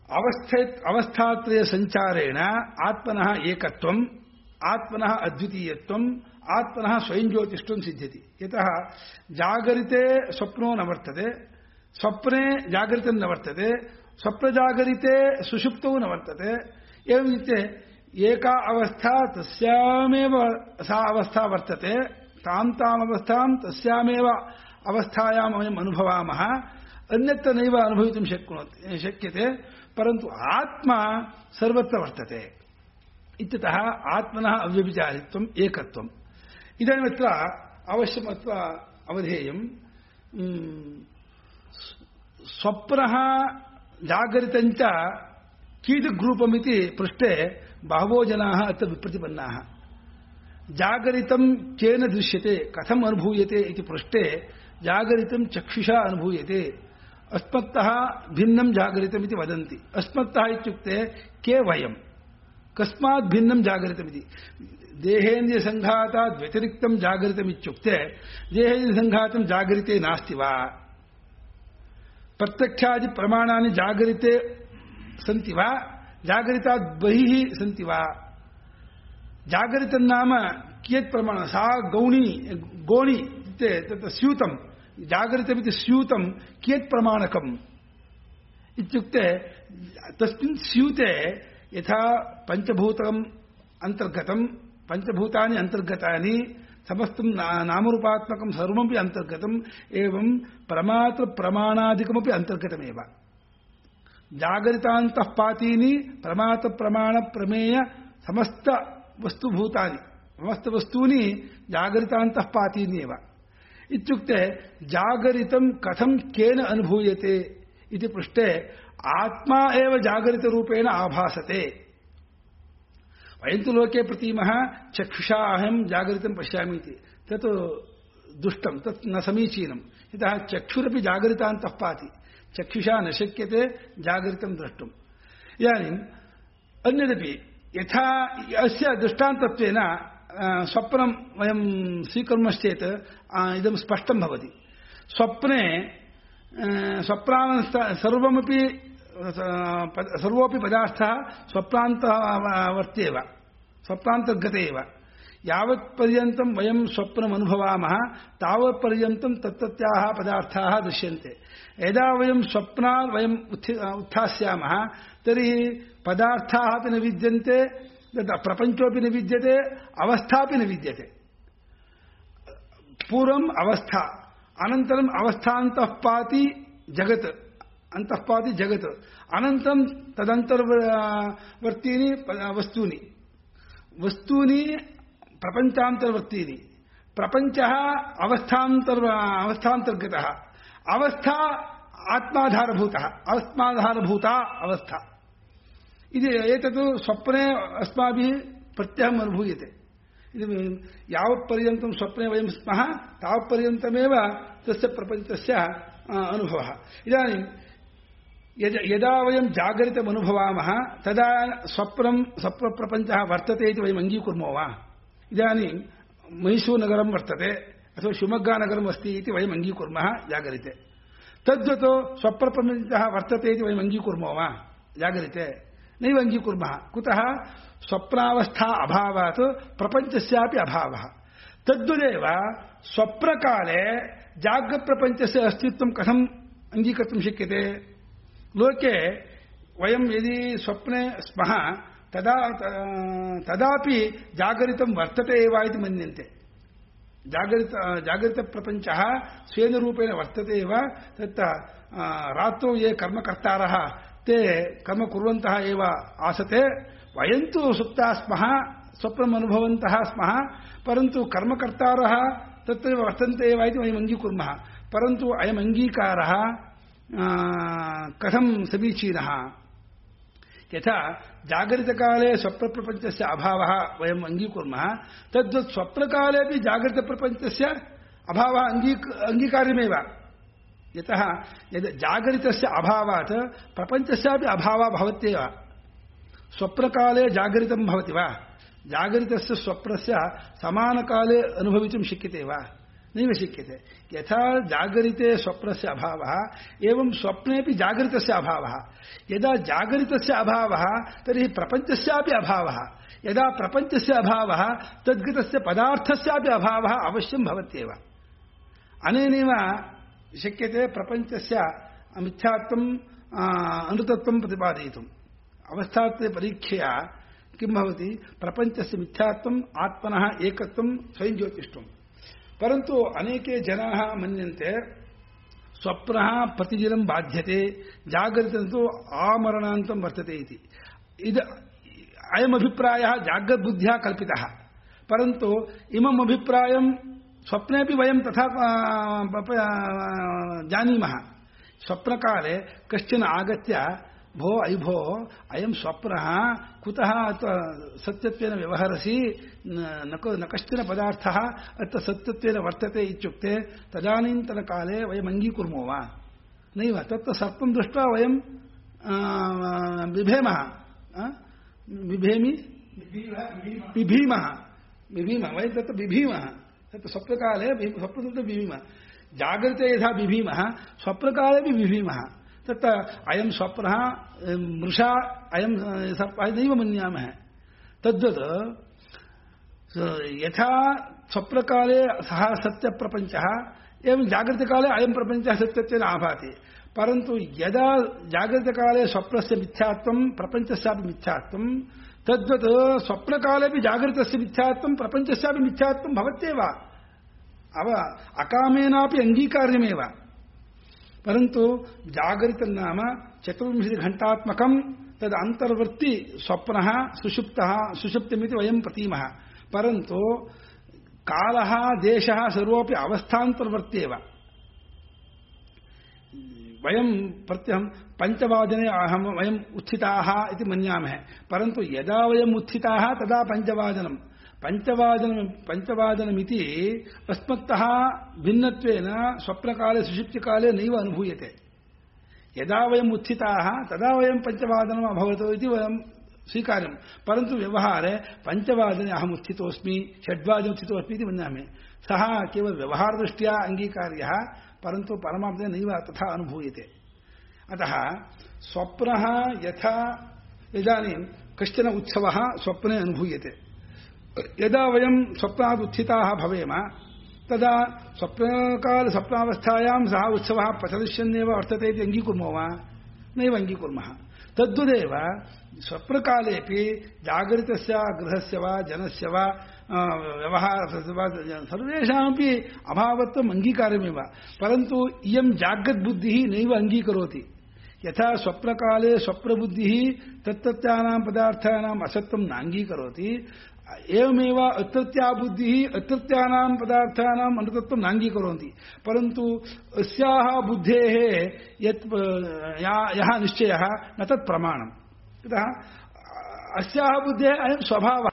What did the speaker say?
अवस्थात्रय संचारेण आत्मनः एकत्वम् आत्मनः अद्वितीयत्वम् आत्मनः स्वयं ज्योतिष्ठं सिद्ध्यति यतः जागरिते स्वप्नो न वर्तते स्वप्ने जागरितं न वर्तते स्वप्नजागरिते सुषुप्तौ न वर्तते एवं एका अवस्था तस्यामेव सा अवस्था वर्तते ताम् अवस्थां तस्यामेव अवस्थायां वयम् अनुभवामः अन्यत्र नैव अनुभवितुं शक्यते परन्तु आत्मा सर्वत्र वर्तते इत्यतः आत्मनः अव्यभिचारित्वम् एकत्वम् इदानीमत्र अवश्यमत्र अवधेयम् स्वप्नः जागरितञ्च कीदृग्रूपमिति पृष्टे बहवो जनाः अत्र विप्रतिपन्नाः जागरितं केन दृश्यते कथम् अनुभूयते इति पृष्टे जागरितं चक्षुषा अनुभूयते अस्मत्तः भिन्नं जागरितमिति वदन्ति अस्मत्तः इत्युक्ते के वयं कस्मात् भिन्नं जागरितमिति देहेन्द्रियसङ्घातात् व्यतिरिक्तं जागरितमित्युक्ते देहेन्द्रियसङ्घातं जागरिते नास्ति वा प्रत्यक्षादि प्रमाणानि जागरिते सन्ति वा जागरितात् बहिः सन्ति वा जागरितं नाम कियत् प्रमाण सा गोणी तत् स्यूतं जागरितमिति स्यूतं कियत् प्रमाणकम् इत्युक्ते तस्मिन् स्यूते यथा पञ्चभूतम् अन्तर्गतं पञ्चभूतानि अन्तर्गतानि समस्तं नामरूपात्मकं सर्वमपि अन्तर्गतम् एवं प्रमात्र प्रमाणादिकमपि अन्तर्गतमेव जागरितान्तः पातीनि प्रमात्र प्रमाण प्रमेय समस्त वस्तुभूतानि समस्त वस्तूनि जागरितान्तः पातीनि एव इत्युक्ते जागरितं कथं केन अनुभूयते इति पृष्टे आत्मा एव जागरितरूपेण आभासते वयं तु लोके प्रतीमः चक्षुषा अहं जागरितं पश्यामि इति तत् दुष्टं तत् न समीचीनं यतः चक्षुरपि जागरितान्तः पाति चक्षुषा न शक्यते जागरितं द्रष्टुम् इदानीम् अन्यदपि यथा अस्य दृष्टान्तत्वेन स्वप्नं वयं स्वीकुर्मश्चेत् इदं स्पष्टं भवति स्वप्ने सर्वोऽपि पदार्थः स्वप्नान्तवर्त्येव स्वप्नान्तर्गते एव यावत्पर्यन्तं वयं स्वप्नम् अनुभवामः तावत्पर्यन्तं तत्तत्याः पदार्थाः दृश्यन्ते यदा वयं स्वप्नात् वयम् उत्थास्यामः तर्हि पदार्थाः अपि न विद्यन्ते प्रपञ्चोऽपि न विद्यते अवस्थापि न विद्यते पूर्वम् अवस्था अनन्तरम् अवस्थान्तः पाति जगत् अंतःपाति जगत् अनन्तरं तदन्तर्वर्तीनि वस्तूनि प्रपञ्चान्तर्वर्तीनि प्रपञ्चः अवस्थान्तर्गतः अवस्था आत्माधारभूता अवस्था इति एतत् स्वप्ने अस्माभिः प्रत्यहम् अनुभूयते यावत्पर्यन्तं स्वप्ने वयं स्मः तावत्पर्यन्तमेव तस्य प्रपञ्चस्य अनुभवः इदानीं यदा वयं जागरितम् अनुभवामः तदा स्वप्नप्रपञ्चः वर्तते इति वयम् अङ्गीकुर्मो वा इदानीं मैसूरुनगरं वर्तते अथवा शिवमोग्गानगरम् अस्ति इति वयम् अङ्गीकुर्मः जागरिते तद्वत् स्वप्नप्रपञ्चः वर्तते इति वयम् अङ्गीकुर्मो वा जागरिते नैव अङ्गीकुर्मः कुतः स्वप्नावस्था अभावात् प्रपञ्चस्यापि अभावः तद्वदेव स्वप्नकाले जाग्रत्प्रपञ्चस्य अस्तित्वं कथम् अङ्गीकर्तुं शक्यते लोके वयं यदि स्वप्ने स्मः तदापि जागरितं वर्तते एव इति मन्यन्ते जागरितप्रपञ्चः स्वेन रूपेण वर्तते एव तत् रात्रौ ये कर्मकर्तारः ते कर्म कुर्वन्तः एव आसते वयं तु सुप्ताः स्मः स्वप्नम् अनुभवन्तः स्मः परन्तु कर्मकर्तारः तत्रैव वर्तन्ते एव इति वयम् अङ्गीकुर्मः परन्तु अयम् अङ्गीकारः कथं समीचीनः यथा जागरितकाले स्वप्नप्रपञ्चस्य अभावः वयम् अङ्गीकुर्मः तद्वत् स्वप्नकालेपि जागरितप्रपञ्चस्य अभावः अङ्गीकार्यमेव यतः यद् जागरितस्य अभावात् प्रपञ्चस्यापि अभावः भवत्येव स्वप्नकाले जागरितं भवति वा जागरितस्य स्वप्नस्य समानकाले अनुभवितुं शक्यते वा नैव शक्यते। यथा जागरिते स्वप्नस्य अभावः एवं स्वप्नेपि जागरितस्य अभावः। यदा जागरितस्य अभावः तर्हि प्रपञ्चस्यापि अभावः। यदा प्रपञ्चस्य अभावः तद्गतस्य पदार्थस्यापि अभावः अवश्यं भवत्येव। अनेनैव शक्यते प्रपञ्चस्य मिथ्यात्वम् अनृतत्वं प्रतिपादयितुम्। अवस्थात्रय परीक्षया किं भवति? प्रपञ्चस्य मिथ्यात्वम् आत्मनः एकत्वं स्वयं ज्योतिष्ठम्। परन्तु अनेके जनाः मन्यन्ते स्वप्नः प्रतिदिनं बाध्यते, जागरितं तु आमरणान्तं वर्तते इति। अयम् अभिप्रायः जाग्रद्बुद्ध्या कल्पितः। परन्तु इमम् अभिप्रायं स्वप्नेपि वयं तथा जानीमः। स्वप्नकाले कश्चन आगत्य भो अयि भो अयं स्वप्नः कुतः सत्यत्वेन व्यवहरसि, न कश्चन पदार्थः अत्र सत्यत्वेन वर्तते इत्युक्ते तदानीन्तनकाले वयम् अङ्गीकुर्मो वा? नैव। तत्र सर्पं दृष्ट्वा वयं बिभेमः, बिभीमः, वयं तत्र बिभीमः। तत्र स्वप्नकाले स्वप्नतः बिभीमः। जागृते यथा बिभीमः स्वप्नकालेपि बिभीमः। तत्र अयं स्वप्नः मृषा अयं सर्पः नैव मन्यामः। तद्वत् यथा स्वप्नकाले सः सत्यप्रपञ्चः एवं जागृतकाले अयं प्रपञ्चः सत्यत्वेन आभाति। परन्तु यदा जागृतकाले स्वप्नस्य मिथ्यात्वं प्रपञ्चस्यापि मिथ्यात्वं, तद्वत् स्वप्नकालेपि जागृतस्य मिथ्यात्वं प्रपञ्चस्यापि मिथ्यात्वं भवत्येव। अकामेनापि अङ्गीकार्यमेव। परन्तु जागरितं नाम 24 घण्टात्मकं तद् अन्तर्वर्ति स्वप्नः सुषुप्तिमिति वयं प्रतीमः। परन्तु कालः देशः सर्वोऽपि अवस्थान्तर्वर्त्येव। वयं प्रत्यहं 5 वादने वयम् उत्थिताः इति मन्यामः। परन्तु यदा वयम् उत्थिताः तदा 5 वादनं। पञ्चवादनमिति अस्मत्तः भिन्नत्वेन स्वप्नकाले सुषुप्तिकाले नैव अनुभूयते। यदा वयम् उत्थिताः तदा वयं 5 वादनम् अभवत् इति वयं स्वीकार्यं। परन्तु व्यवहारे 5 वादने अहम् उत्थितोऽस्मि, 6 वादने उत्थितोऽस्मि इति मन्यामि। सः केवल व्यवहारदृष्ट्या अङ्गीकार्यः, परन्तु परमार्थेन नैव तथा अनुभूयते। अतः स्वप्नः यथा इदानीं कश्चन उत्सवः स्वप्ने अनुभूयते। यदा वयं स्वप्नात् उत्थिताः भवेम तदा स्वप्नावस्थायां सः उत्सवः प्रचलिष्यन्नेव वर्तते इति अङ्गीकुर्मो वा? नैव अङ्गीकुर्मः। तद्वदेव स्वप्नकालेपि जागरितस्य गृहस्य वा जनस्य वा व्यवहारस्य वा सर्वेषामपि अभावत्वम् अङ्गीकारमेव। परन्तु इयं जाग्रद्बुद्धिः नैव अङ्गीकरोति। यथा स्वप्नकाले स्वप्नबुद्धिः तत्तत्यानां पदार्थानाम् असत्त्वं नाङ्गीकरोति, एवमेव अत्रत्या बुद्धिः अत्रत्यानां पदार्थानाम् अनृतत्वं नाङ्गीकरोति। परन्तु अस्याः बुद्धेः यः निश्चयः न तत् प्रमाणम्। अतः अस्याः बुद्धेः अयं स्वभावः।